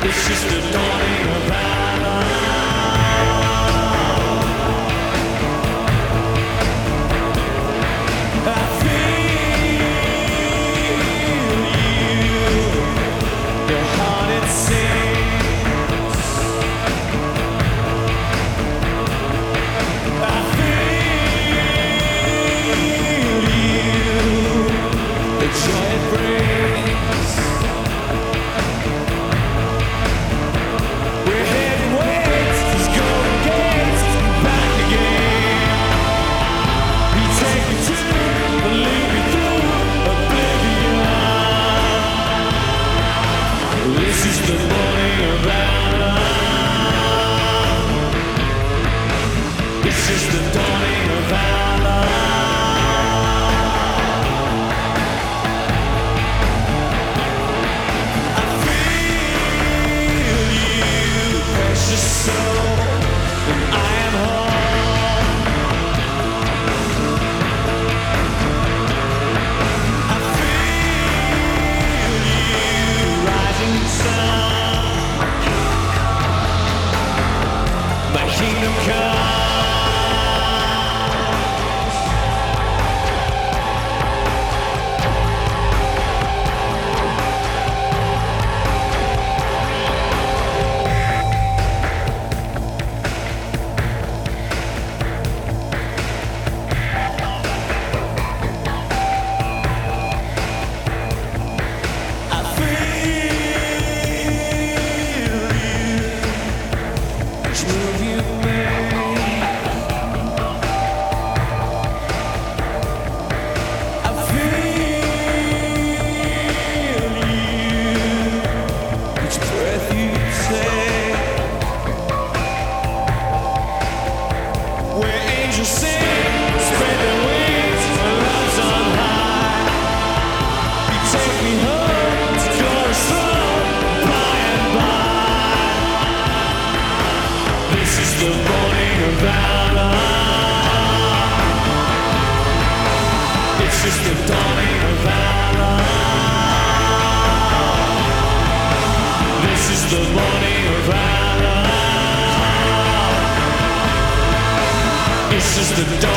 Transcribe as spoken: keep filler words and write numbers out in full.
This is the dawning of valor. I feel you, your heart it sings. I feel you, the joy it brings. We're heading west, these golden gates, back again. We take you to, and lead you through oblivion. This is the morning of valor. This is the dawning of valor. I feel you, precious soul, and I am home. I feel you, rising sun. My kingdom come. I feel you, each move you make. I feel you, each breath you take. Where angels sing, spread their wings, our love's on high. You take me home to chorus song, by and by. This is the morning of valor. It's just the dawning of valor. This is the morning of valor. It's just the